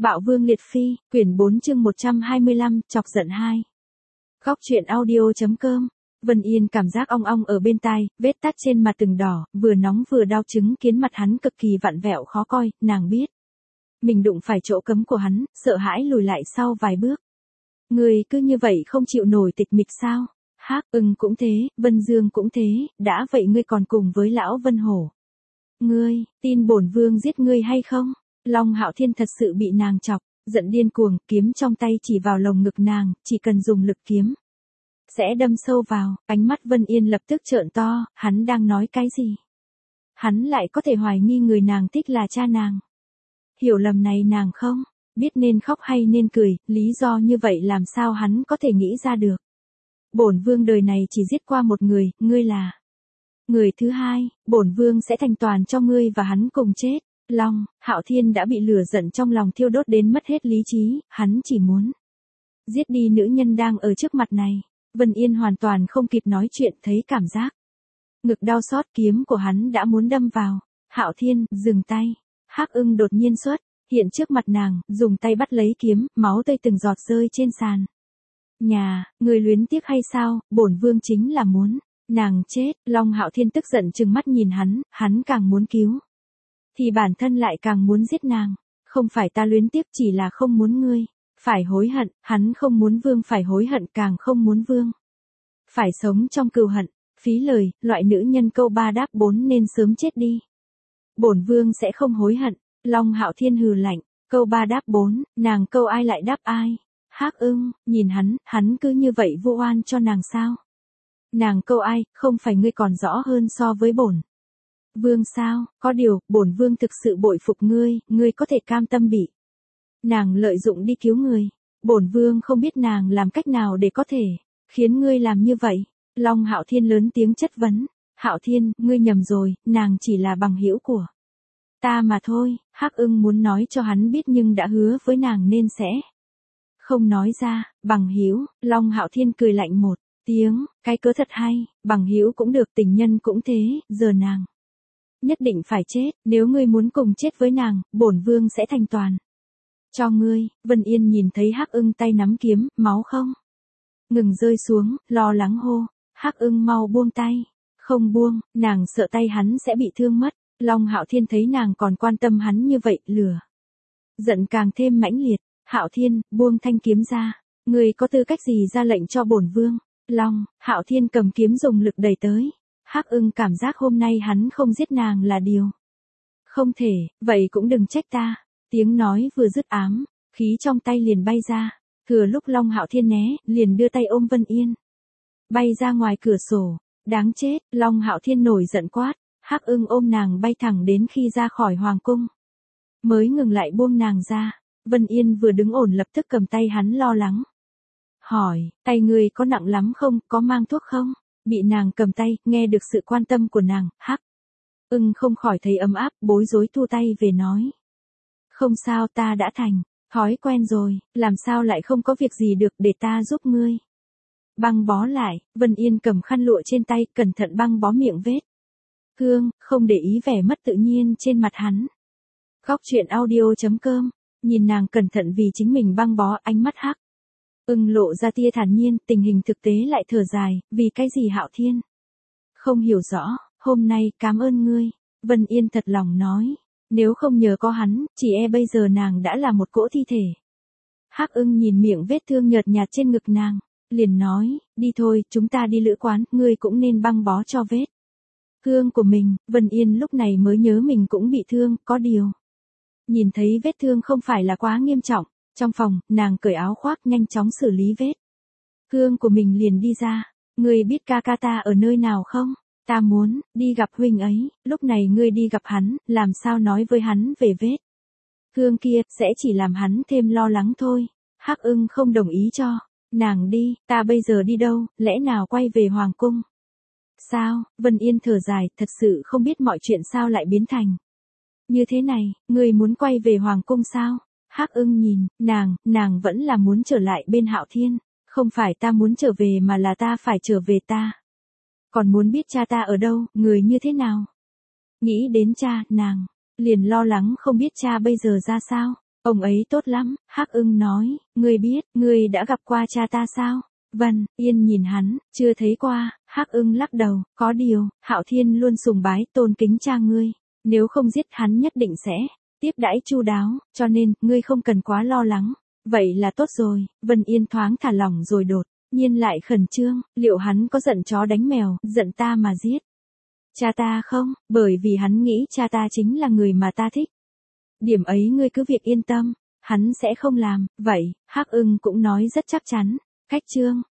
Bạo Vương Liệt Phi, quyển 4 chương 125, chọc giận 2. Góc truyện audio.com. Vân Yên cảm giác ong ong ở bên tai, vết tát trên mặt từng đỏ, vừa nóng vừa đau, chứng kiến mặt hắn cực kỳ vặn vẹo khó coi, nàng biết. Mình đụng phải chỗ cấm của hắn, sợ hãi lùi lại sau vài bước. Người cứ như vậy không chịu nổi tịch mịch sao? Hắc, cũng thế, Vân Dương cũng thế, đã vậy ngươi còn cùng với lão Vân Hổ. Ngươi, tin bổn vương giết ngươi hay không? Long Hạo Thiên thật sự bị nàng chọc, giận điên cuồng, kiếm trong tay chỉ vào lồng ngực nàng, chỉ cần dùng lực kiếm sẽ đâm sâu vào. Ánh mắt Vân Yên lập tức trợn to, hắn đang nói cái gì? Hắn lại có thể hoài nghi người nàng thích là cha nàng. Hiểu lầm này nàng không biết nên khóc hay nên cười, lý do như vậy làm sao hắn có thể nghĩ ra được. Bổn vương đời này chỉ giết qua một người, ngươi là người thứ hai, bổn vương sẽ thành toàn cho ngươi và hắn cùng chết. Long Hạo Thiên đã bị lửa giận trong lòng thiêu đốt đến mất hết lý trí, hắn chỉ muốn giết đi nữ nhân đang ở trước mặt này. Vân Yên hoàn toàn không kịp nói chuyện, thấy cảm giác ngực đau xót, kiếm của hắn đã muốn đâm vào. Hạo Thiên, dừng tay. Hắc đột nhiên xuất hiện trước mặt nàng, dùng tay bắt lấy kiếm, máu tươi từng giọt rơi trên sàn. Người luyến tiếc hay sao? Bổn vương chính là muốn nàng chết. Long Hạo Thiên tức giận trừng mắt nhìn hắn càng muốn cứu thì bản thân lại càng muốn giết nàng. Không phải ta luyến tiếc, chỉ là không muốn ngươi phải hối hận. Hắn không muốn vương phải hối hận, càng không muốn vương phải sống trong cừu hận. Phí lời, loại nữ nhân câu 3 đáp 4 nên sớm chết đi. Bổn vương sẽ không hối hận. Long Hạo Thiên hừ lạnh, câu 3 đáp 4, nàng câu ai lại đáp ai? Hắc nhìn hắn cứ như vậy vu oan cho nàng sao? Nàng câu ai, không phải ngươi còn rõ hơn so với bổn vương sao? Có điều, bổn vương thực sự bội phục ngươi có thể cam tâm bị nàng lợi dụng đi cứu người. Bổn vương không biết nàng làm cách nào để có thể khiến ngươi làm như vậy. Long Hạo Thiên lớn tiếng chất vấn. Hạo Thiên, ngươi nhầm rồi, nàng chỉ là bằng hữu của ta mà thôi. Hắc muốn nói cho hắn biết nhưng đã hứa với nàng nên sẽ không nói ra. Bằng hữu? Long Hạo Thiên cười lạnh một tiếng, cái cớ thật hay, bằng hữu cũng được, tình nhân cũng thế, giờ nàng nhất định phải chết, nếu ngươi muốn cùng chết với nàng, bổn vương sẽ thành toàn cho ngươi. Vân Yên nhìn thấy Hắc tay nắm kiếm, máu không ngừng rơi xuống, lo lắng hô, Hắc mau buông tay. Không buông, nàng sợ tay hắn sẽ bị thương mất. Long Hạo Thiên thấy nàng còn quan tâm hắn như vậy, lửa giận càng thêm mãnh liệt. Hạo Thiên, buông thanh kiếm ra. Ngươi có tư cách gì ra lệnh cho bổn vương? Long Hạo Thiên cầm kiếm dùng lực đẩy tới. Hắc cảm giác hôm nay hắn không giết nàng là điều không thể, vậy cũng đừng trách ta. Tiếng nói vừa dứt ám, khí trong tay liền bay ra. Thừa lúc Long Hạo Thiên né, liền đưa tay ôm Vân Yên bay ra ngoài cửa sổ. Đáng chết, Long Hạo Thiên nổi giận quát. Hắc ôm nàng bay thẳng đến khi ra khỏi hoàng cung mới ngừng lại buông nàng ra. Vân Yên vừa đứng ổn lập tức cầm tay hắn lo lắng hỏi, tay ngươi có nặng lắm không, có mang thuốc không? Bị nàng cầm tay, nghe được sự quan tâm của nàng, Hắc không khỏi thấy ấm áp, bối rối thu tay về nói, không sao, ta đã thành thói quen rồi, làm sao lại không có việc gì được, để ta giúp ngươi băng bó lại. Vân Yên cầm khăn lụa trên tay, cẩn thận băng bó miệng vết thương, không để ý vẻ mất tự nhiên trên mặt hắn. Góc truyện audio.com. Nhìn nàng cẩn thận vì chính mình băng bó, ánh mắt Hắc lộ ra tia thản nhiên, tình hình thực tế lại thở dài, vì cái gì Hạo Thiên không hiểu rõ. Hôm nay, cảm ơn ngươi. Vân Yên thật lòng nói, nếu không nhờ có hắn, chỉ bây giờ nàng đã là một cỗ thi thể. Hắc nhìn miệng vết thương nhợt nhạt trên ngực nàng, liền nói, đi thôi, chúng ta đi lữ quán, ngươi cũng nên băng bó cho vết thương của mình. Vân Yên lúc này mới nhớ mình cũng bị thương, có điều nhìn thấy vết thương không phải là quá nghiêm trọng. Trong phòng, nàng cởi áo khoác nhanh chóng xử lý vết thương của mình liền đi ra. Ngươi biết ca ca ta ở nơi nào không? Ta muốn đi gặp huynh ấy. Lúc này ngươi đi gặp hắn, làm sao nói với hắn về vết thương kia, sẽ chỉ làm hắn thêm lo lắng thôi. Hắc không đồng ý cho nàng đi. Ta bây giờ đi đâu, lẽ nào quay về hoàng cung? Sao? Vân Yên thở dài, thật sự không biết mọi chuyện sao lại biến thành như thế này. Ngươi muốn quay về hoàng cung sao? Hắc nhìn nàng vẫn là muốn trở lại bên Hạo Thiên. Không phải ta muốn trở về mà là ta phải trở về, ta còn muốn biết cha ta ở đâu, người như thế nào. Nghĩ đến cha, nàng liền lo lắng không biết cha bây giờ ra sao. Ông ấy tốt lắm, Hắc Ưng nói, ngươi biết, ngươi đã gặp qua cha ta sao? Vân Yên nhìn hắn, chưa thấy qua, Hắc Ưng lắc đầu, có điều, Hạo Thiên luôn sùng bái tôn kính cha ngươi, nếu không giết hắn nhất định sẽ tiếp đãi chu đáo, cho nên, ngươi không cần quá lo lắng. Vậy là tốt rồi, Vân Yên thoáng thả lỏng rồi đột nhiên lại khẩn trương, liệu hắn có giận chó đánh mèo, giận ta mà giết cha ta không, bởi vì hắn nghĩ cha ta chính là người mà ta thích. Điểm ấy ngươi cứ việc yên tâm, hắn sẽ không làm, vậy, Hắc Ưng cũng nói rất chắc chắn. Khách trương,